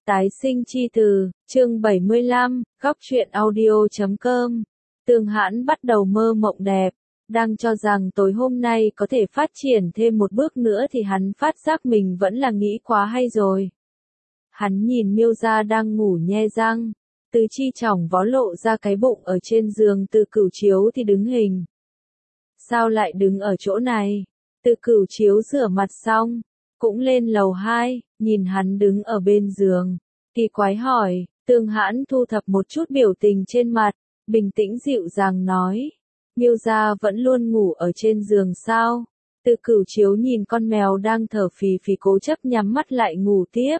Tái sinh chi từ, chương 75, góc truyện audio.com. Tương Hãn bắt đầu mơ mộng đẹp, đang cho rằng tối hôm nay có thể phát triển thêm một bước nữa thì hắn phát giác mình vẫn là nghĩ quá hay rồi. Hắn nhìn Miêu Gia đang ngủ nhe răng, Từ Chi chỏng vó lộ ra cái bụng ở trên giường Từ Cửu Chiếu thì đứng hình. Sao lại đứng ở chỗ này? Từ Cửu Chiếu rửa mặt xong, cũng lên lầu 2, nhìn hắn đứng ở bên giường, kỳ quái hỏi. Tương Hãn thu thập một chút biểu tình trên mặt, bình tĩnh dịu dàng nói. Miêu Gia vẫn luôn ngủ ở trên giường sao? Từ Cửu Chiếu nhìn con mèo đang thở phì phì cố chấp nhắm mắt lại ngủ tiếp.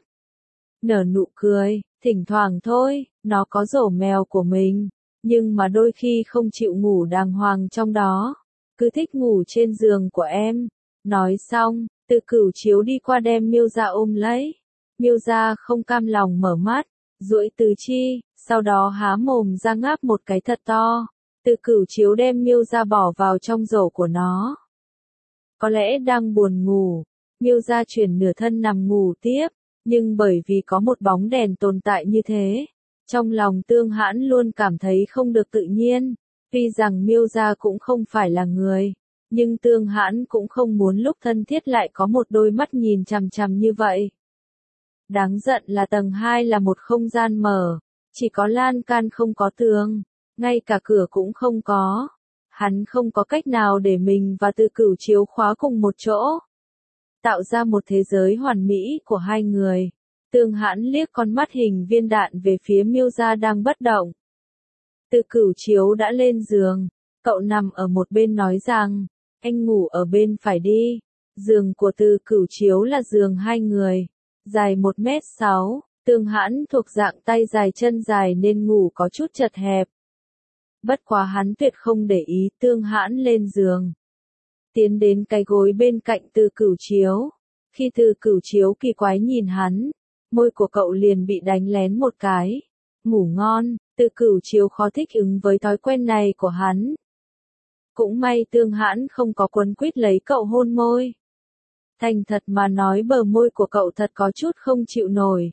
Nở nụ cười, thỉnh thoảng thôi, nó có rổ mèo của mình, nhưng mà đôi khi không chịu ngủ đàng hoàng trong đó, cứ thích ngủ trên giường của em. Nói xong, Từ Cửu Chiếu đi qua đem Miêu Gia ôm lấy. Miêu Gia không cam lòng mở mắt, duỗi tứ chi, sau đó há mồm ra ngáp một cái thật to. Từ Cửu Chiếu đem Miêu Gia bỏ vào trong rổ của nó. Có lẽ đang buồn ngủ, Miêu Gia chuyển nửa thân nằm ngủ tiếp, nhưng bởi vì có một bóng đèn tồn tại như thế, trong lòng Tương Hãn luôn cảm thấy không được tự nhiên. Tuy rằng Miêu Gia cũng không phải là người, nhưng Tương Hãn cũng không muốn lúc thân thiết lại có một đôi mắt nhìn chằm chằm như vậy. Đáng giận là tầng 2 là một không gian mở, chỉ có lan can không có tường, ngay cả cửa cũng không có. Hắn không có cách nào để mình và Từ Cửu Chiếu khóa cùng một chỗ, tạo ra một thế giới hoàn mỹ của hai người. Tương Hãn liếc con mắt hình viên đạn về phía Miêu Gia đang bất động. Từ Cửu Chiếu đã lên giường, cậu nằm ở một bên nói rằng, anh ngủ ở bên phải đi. Giường của Từ Cửu Chiếu là giường hai người, dài 1m6, Tương Hãn thuộc dạng tay dài chân dài nên ngủ có chút chật hẹp. Bất quá hắn tuyệt không để ý Tương Hãn lên giường. Tiến đến cái gối bên cạnh Từ Cửu Chiếu. Khi Từ Cửu Chiếu kỳ quái nhìn hắn, môi của cậu liền bị đánh lén một cái. Ngủ ngon, Từ Cửu Chiếu khó thích ứng với thói quen này của hắn. Cũng may Tương Hãn không có quấn quýt lấy cậu hôn môi. Thành thật mà nói bờ môi của cậu thật có chút không chịu nổi.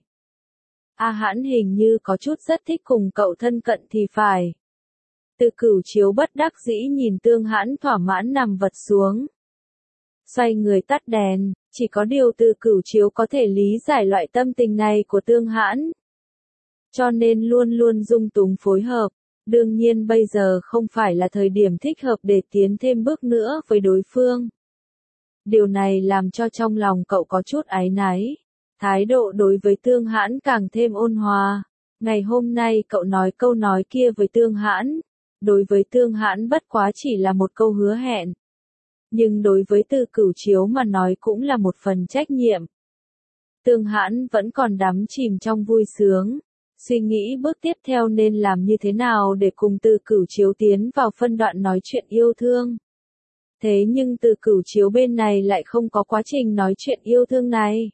Hãn hình như có chút rất thích cùng cậu thân cận thì phải. Từ Cửu Chiếu bất đắc dĩ nhìn Tương Hãn thỏa mãn nằm vật xuống. Xoay người tắt đèn, chỉ có điều Từ Cửu Chiếu có thể lý giải loại tâm tình này của Tương Hãn, cho nên luôn luôn dung túng phối hợp. Đương nhiên bây giờ không phải là thời điểm thích hợp để tiến thêm bước nữa với đối phương. Điều này làm cho trong lòng cậu có chút áy náy. Thái độ đối với Tương Hãn càng thêm ôn hòa. Ngày hôm nay cậu nói câu nói kia với Tương Hãn. Đối với Tương Hãn bất quá chỉ là một câu hứa hẹn. Nhưng đối với Từ Cửu Chiếu mà nói cũng là một phần trách nhiệm. Tương Hãn vẫn còn đắm chìm trong vui sướng, suy nghĩ bước tiếp theo nên làm như thế nào để cùng Từ Cửu Chiếu tiến vào phân đoạn nói chuyện yêu thương. Thế nhưng Từ Cửu Chiếu bên này lại không có quá trình nói chuyện yêu thương này.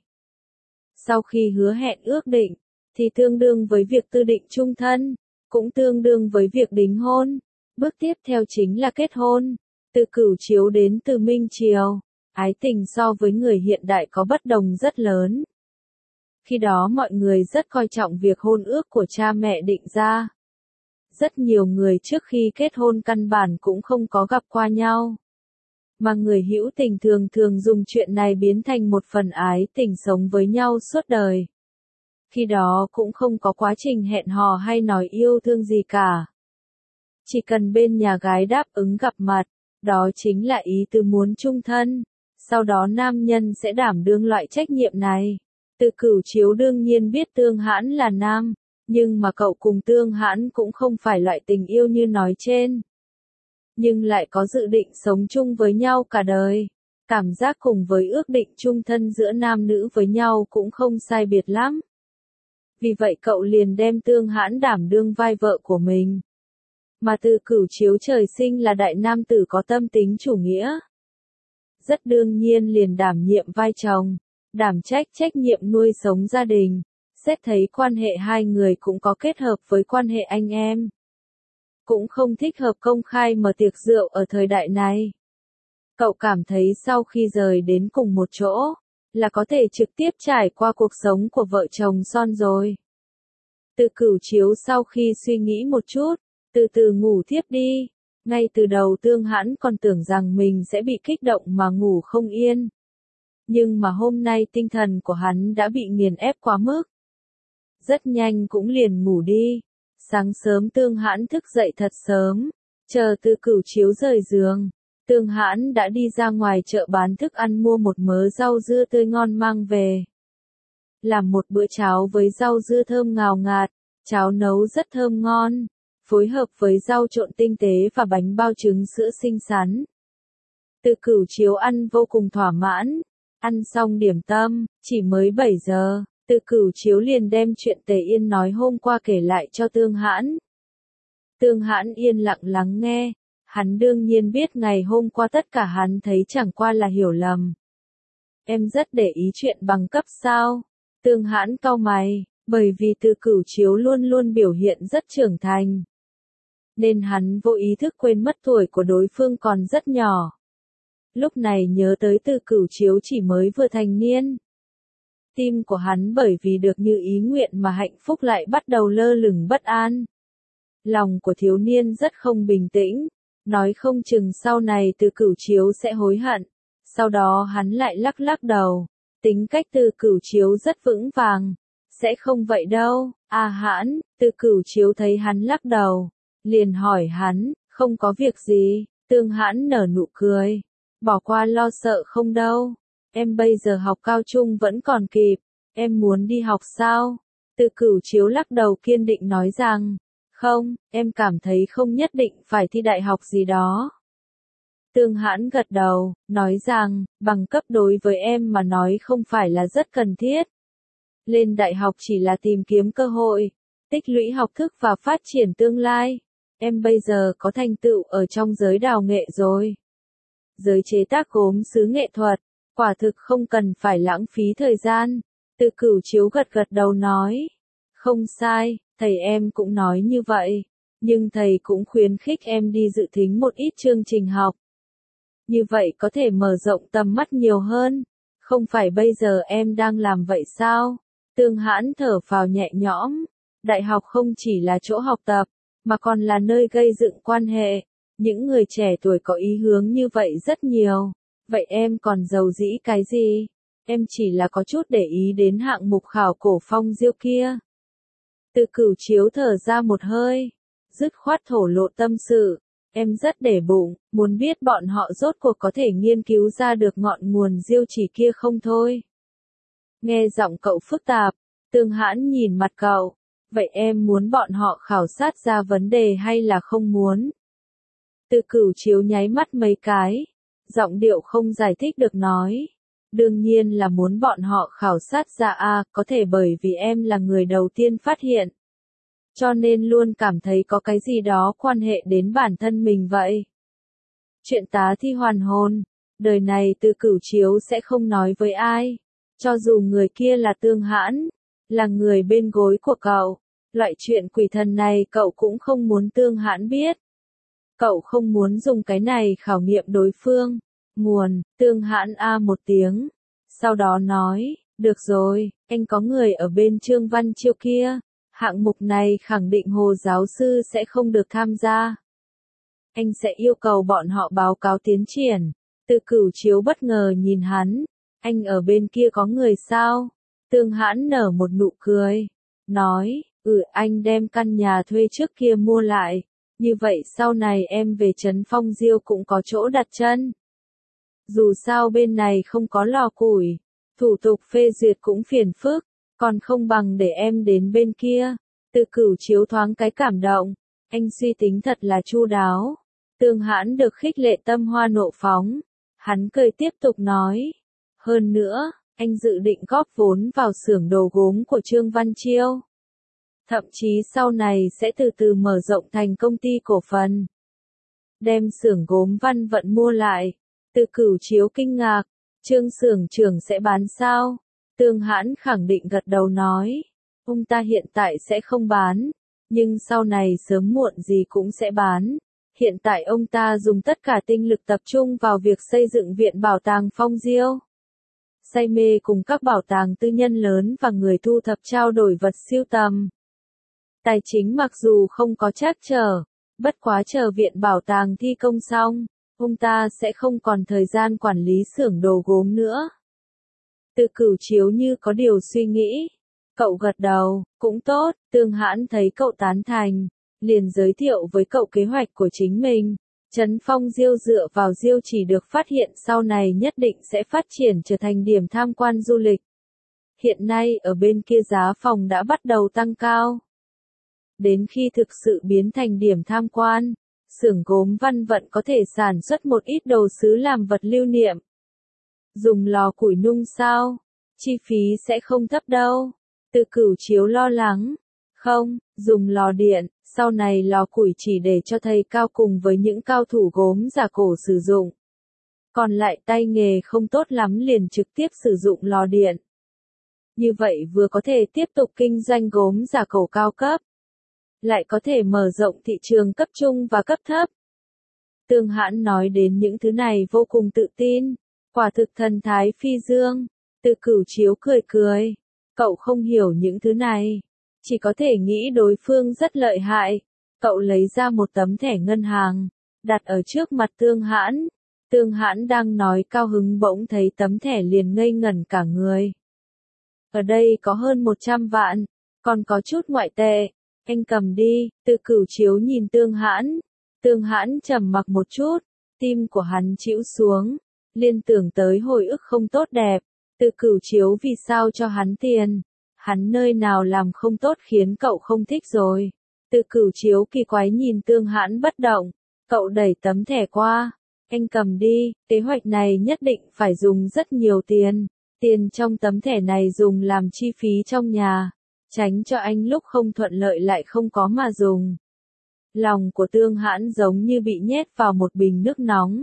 Sau khi hứa hẹn ước định, thì tương đương với việc tư định chung thân, cũng tương đương với việc đính hôn. Bước tiếp theo chính là kết hôn. Từ Cửu Chiếu đến từ Minh Triều, ái tình so với người hiện đại có bất đồng rất lớn. Khi đó mọi người rất coi trọng việc hôn ước của cha mẹ định ra. Rất nhiều người trước khi kết hôn căn bản cũng không có gặp qua nhau. Mà người hữu tình thường thường dùng chuyện này biến thành một phần ái tình sống với nhau suốt đời. Khi đó cũng không có quá trình hẹn hò hay nói yêu thương gì cả. Chỉ cần bên nhà gái đáp ứng gặp mặt, đó chính là ý tứ muốn chung thân. Sau đó nam nhân sẽ đảm đương loại trách nhiệm này. Từ Cửu Chiếu đương nhiên biết Tương Hãn là nam, nhưng mà cậu cùng Tương Hãn cũng không phải loại tình yêu như nói trên. Nhưng lại có dự định sống chung với nhau cả đời. Cảm giác cùng với ước định chung thân giữa nam nữ với nhau cũng không sai biệt lắm. Vì vậy cậu liền đem Tương Hãn đảm đương vai vợ của mình. Mà Từ Cửu Chiếu trời sinh là đại nam tử có tâm tính chủ nghĩa. Rất đương nhiên liền đảm nhiệm vai chồng, đảm trách nhiệm nuôi sống gia đình. Xét thấy quan hệ hai người cũng có kết hợp với quan hệ anh em. Cũng không thích hợp công khai mở tiệc rượu ở thời đại này. Cậu cảm thấy sau khi rời đến cùng một chỗ, là có thể trực tiếp trải qua cuộc sống của vợ chồng son rồi. Từ Cửu Chiếu sau khi suy nghĩ một chút, từ từ ngủ thiếp đi. Ngay từ đầu Tương Hãn còn tưởng rằng mình sẽ bị kích động mà ngủ không yên. Nhưng mà hôm nay tinh thần của hắn đã bị nghiền ép quá mức. Rất nhanh cũng liền ngủ đi. Sáng sớm Tương Hãn thức dậy thật sớm, chờ Từ Cửu Chiếu rời giường. Tương Hãn đã đi ra ngoài chợ bán thức ăn mua một mớ rau dưa tươi ngon mang về. Làm một bữa cháo với rau dưa thơm ngào ngạt, cháo nấu rất thơm ngon, phối hợp với rau trộn tinh tế và bánh bao trứng sữa xinh xắn. Từ Cửu Chiếu ăn vô cùng thỏa mãn, ăn xong điểm tâm, chỉ mới 7 giờ, Từ Cửu Chiếu liền đem chuyện Tề Yên nói hôm qua kể lại cho Tương Hãn. Tương Hãn yên lặng lắng nghe, hắn đương nhiên biết ngày hôm qua tất cả hắn thấy chẳng qua là hiểu lầm. Em rất để ý chuyện bằng cấp sao? Tương Hãn cau mày, bởi vì Từ Cửu Chiếu luôn luôn biểu hiện rất trưởng thành. Nên hắn vô ý thức quên mất tuổi của đối phương còn rất nhỏ. Lúc này nhớ tới Từ Cửu Chiếu chỉ mới vừa thành niên. Tim của hắn bởi vì được như ý nguyện mà hạnh phúc lại bắt đầu lơ lửng bất an. Lòng của thiếu niên rất không bình tĩnh, nói không chừng sau này Từ Cửu Chiếu sẽ hối hận. Sau đó hắn lại lắc lắc đầu, tính cách Từ Cửu Chiếu rất vững vàng, sẽ không vậy đâu. À Hãn, Từ Cửu Chiếu thấy hắn lắc đầu, liền hỏi hắn, không có việc gì. Tương Hãn nở nụ cười, bỏ qua lo sợ không đâu, em bây giờ học cao trung vẫn còn kịp, em muốn đi học sao? Từ Cửu Chiếu lắc đầu kiên định nói rằng, không, em cảm thấy không nhất định phải thi đại học gì đó. Tương Hãn gật đầu, nói rằng, bằng cấp đối với em mà nói không phải là rất cần thiết. Lên đại học chỉ là tìm kiếm cơ hội, tích lũy học thức và phát triển tương lai. Em bây giờ có thành tựu ở trong giới đào nghệ rồi. Giới chế tác gốm sứ nghệ thuật, quả thực không cần phải lãng phí thời gian. Từ Cửu Chiếu gật gật đầu nói, không sai, thầy em cũng nói như vậy, nhưng thầy cũng khuyến khích em đi dự thính một ít chương trình học. Như vậy có thể mở rộng tầm mắt nhiều hơn, không phải bây giờ em đang làm vậy sao? Tương Hãn thở phào nhẹ nhõm, đại học không chỉ là chỗ học tập, mà còn là nơi gây dựng quan hệ. Những người trẻ tuổi có ý hướng như vậy rất nhiều. Vậy em còn giàu dĩ cái gì? Em chỉ là có chút để ý đến hạng mục khảo cổ phong diêu kia. Từ Cửu Chiếu thở ra một hơi, dứt khoát thổ lộ tâm sự. Em rất để bụng, muốn biết bọn họ rốt cuộc có thể nghiên cứu ra được ngọn nguồn diêu chỉ kia không thôi. Nghe giọng cậu phức tạp, Tương Hãn nhìn mặt cậu. Vậy em muốn bọn họ khảo sát ra vấn đề hay là không muốn? Từ Cửu Chiếu nháy mắt mấy cái, giọng điệu không giải thích được nói. Đương nhiên là muốn bọn họ khảo sát ra có thể bởi vì em là người đầu tiên phát hiện. Cho nên luôn cảm thấy có cái gì đó quan hệ đến bản thân mình vậy. Chuyện tá thi hoàn hồn, đời này Từ Cửu Chiếu sẽ không nói với ai. Cho dù người kia là Tương Hãn, là người bên gối của cậu. Loại chuyện quỷ thần này cậu cũng không muốn Tương Hãn biết. Cậu không muốn dùng cái này khảo nghiệm đối phương. Nguồn, Tương Hãn một tiếng. Sau đó nói, được rồi, anh có người ở bên Trương Văn Chiêu kia. Hạng mục này khẳng định Hồ giáo sư sẽ không được tham gia. Anh sẽ yêu cầu bọn họ báo cáo tiến triển. Từ Cửu Chiếu bất ngờ nhìn hắn. Anh ở bên kia có người sao? Tương Hãn nở một nụ cười. Nói, anh đem căn nhà thuê trước kia mua lại. Như vậy sau này em về Trấn Phong Diêu cũng có chỗ đặt chân. Dù sao bên này không có lò củi, thủ tục phê duyệt cũng phiền phức, còn không bằng để em đến bên kia. Từ Cửu Chiếu thoáng cái cảm động, anh suy tính thật là chu đáo. Tương Hãn được khích lệ tâm hoa nộ phóng, hắn cười tiếp tục nói. Hơn nữa, anh dự định góp vốn vào xưởng đồ gốm của Trương Văn Chiêu. Thậm chí sau này sẽ từ từ mở rộng thành công ty cổ phần. Đem xưởng gốm Văn Vận mua lại. Từ Cửu Chiếu kinh ngạc, Trương xưởng trưởng sẽ bán sao? Tương Hãn khẳng định gật đầu nói, ông ta hiện tại sẽ không bán, nhưng sau này sớm muộn gì cũng sẽ bán. Hiện tại ông ta dùng tất cả tinh lực tập trung vào việc xây dựng viện bảo tàng Phong Diêu. say mê cùng các bảo tàng tư nhân lớn và người thu thập trao đổi vật sưu tầm. Tài chính mặc dù không có trắc trở, bất quá chờ viện bảo tàng thi công xong, ông ta sẽ không còn thời gian quản lý xưởng đồ gốm nữa. Từ Cửu Chiếu như có điều suy nghĩ. Cậu gật đầu, cũng tốt, Tương Hãn thấy cậu tán thành, liền giới thiệu với cậu kế hoạch của chính mình. Trấn Phong Diêu dựa vào Diêu Chỉ được phát hiện sau này nhất định sẽ phát triển trở thành điểm tham quan du lịch. Hiện nay ở bên kia giá phòng đã bắt đầu tăng cao. Đến khi thực sự biến thành điểm tham quan, xưởng gốm Văn Vận có thể sản xuất một ít đồ sứ làm vật lưu niệm. Dùng lò củi nung sao? Chi phí sẽ không thấp đâu. Từ Cửu Chiếu lo lắng. Không, dùng lò điện, sau này lò củi chỉ để cho thầy cao cùng với những cao thủ gốm giả cổ sử dụng. Còn lại tay nghề không tốt lắm liền trực tiếp sử dụng lò điện. Như vậy vừa có thể tiếp tục kinh doanh gốm giả cổ cao cấp, lại có thể mở rộng thị trường cấp trung và cấp thấp. Tương Hãn nói đến những thứ này vô cùng tự tin, quả thực thần thái phi dương. Từ Cửu Chiếu cười cười, cậu không hiểu những thứ này, chỉ có thể nghĩ đối phương rất lợi hại. Cậu lấy ra một tấm thẻ ngân hàng, đặt ở trước mặt Tương Hãn. Tương Hãn đang nói cao hứng bỗng thấy tấm thẻ liền ngây ngẩn cả người. Ở đây có hơn 100 vạn, còn có chút ngoại tệ, anh cầm đi. Từ Cửu Chiếu nhìn Tương Hãn. Tương Hãn trầm mặc một chút, tim của hắn chĩu xuống, liên tưởng tới hồi ức không tốt đẹp. Từ Cửu Chiếu vì sao cho hắn tiền? Hắn nơi nào làm không tốt khiến cậu không thích rồi? Từ Cửu Chiếu kỳ quái nhìn Tương Hãn bất động, cậu đẩy tấm thẻ qua. Anh cầm đi, kế hoạch này nhất định phải dùng rất nhiều tiền. Tiền trong tấm thẻ này dùng làm chi phí trong nhà, tránh cho anh lúc không thuận lợi lại không có mà dùng. Lòng của Tương Hãn giống như bị nhét vào một bình nước nóng.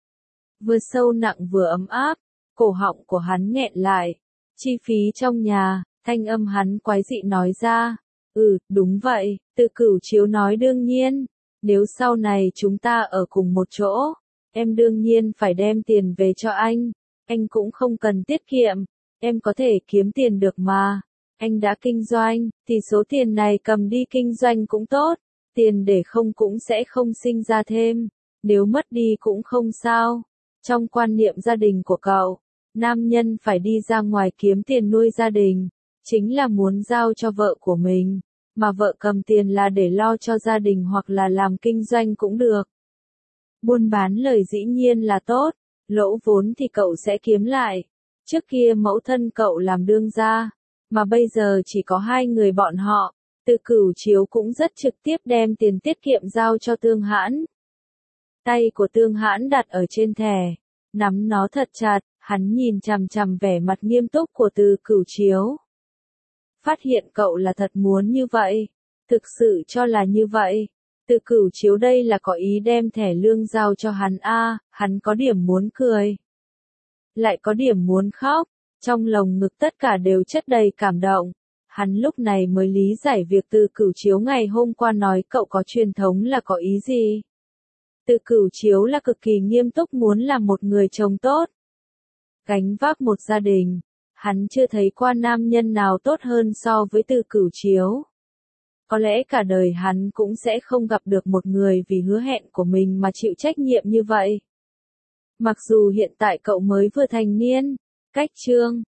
Vừa sâu nặng vừa ấm áp, cổ họng của hắn nghẹn lại. Chi phí trong nhà, thanh âm hắn quái dị nói ra. Đúng vậy, Từ Cửu Chiếu nói đương nhiên. Nếu sau này chúng ta ở cùng một chỗ, em đương nhiên phải đem tiền về cho anh. Anh cũng không cần tiết kiệm, em có thể kiếm tiền được mà. Anh đã kinh doanh, thì số tiền này cầm đi kinh doanh cũng tốt. Tiền để không cũng sẽ không sinh ra thêm. Nếu mất đi cũng không sao. Trong quan niệm gia đình của cậu, nam nhân phải đi ra ngoài kiếm tiền nuôi gia đình, chính là muốn giao cho vợ của mình, mà vợ cầm tiền là để lo cho gia đình hoặc là làm kinh doanh cũng được. Buôn bán lời dĩ nhiên là tốt, lỗ vốn thì cậu sẽ kiếm lại. Trước kia mẫu thân cậu làm đương gia, mà bây giờ chỉ có hai người bọn họ. Từ Cửu Chiếu cũng rất trực tiếp đem tiền tiết kiệm giao cho Tương Hãn. Tay của Tương Hãn đặt ở trên thẻ, nắm nó thật chặt, hắn nhìn chằm chằm vẻ mặt nghiêm túc của Từ Cửu Chiếu. Phát hiện cậu là thật muốn như vậy, thực sự cho là như vậy. Từ Cửu Chiếu đây là có ý đem thẻ lương giao cho hắn hắn có điểm muốn cười, lại có điểm muốn khóc, trong lồng ngực tất cả đều chất đầy cảm động. Hắn lúc này mới lý giải việc Từ Cửu Chiếu ngày hôm qua nói cậu có truyền thống là có ý gì. Từ Cửu Chiếu là cực kỳ nghiêm túc muốn làm một người chồng tốt, gánh vác một gia đình. Hắn chưa thấy qua nam nhân nào tốt hơn so với Từ Cửu Chiếu. Có lẽ cả đời hắn cũng sẽ không gặp được một người vì hứa hẹn của mình mà chịu trách nhiệm như vậy. Mặc dù hiện tại cậu mới vừa thành niên, cách chương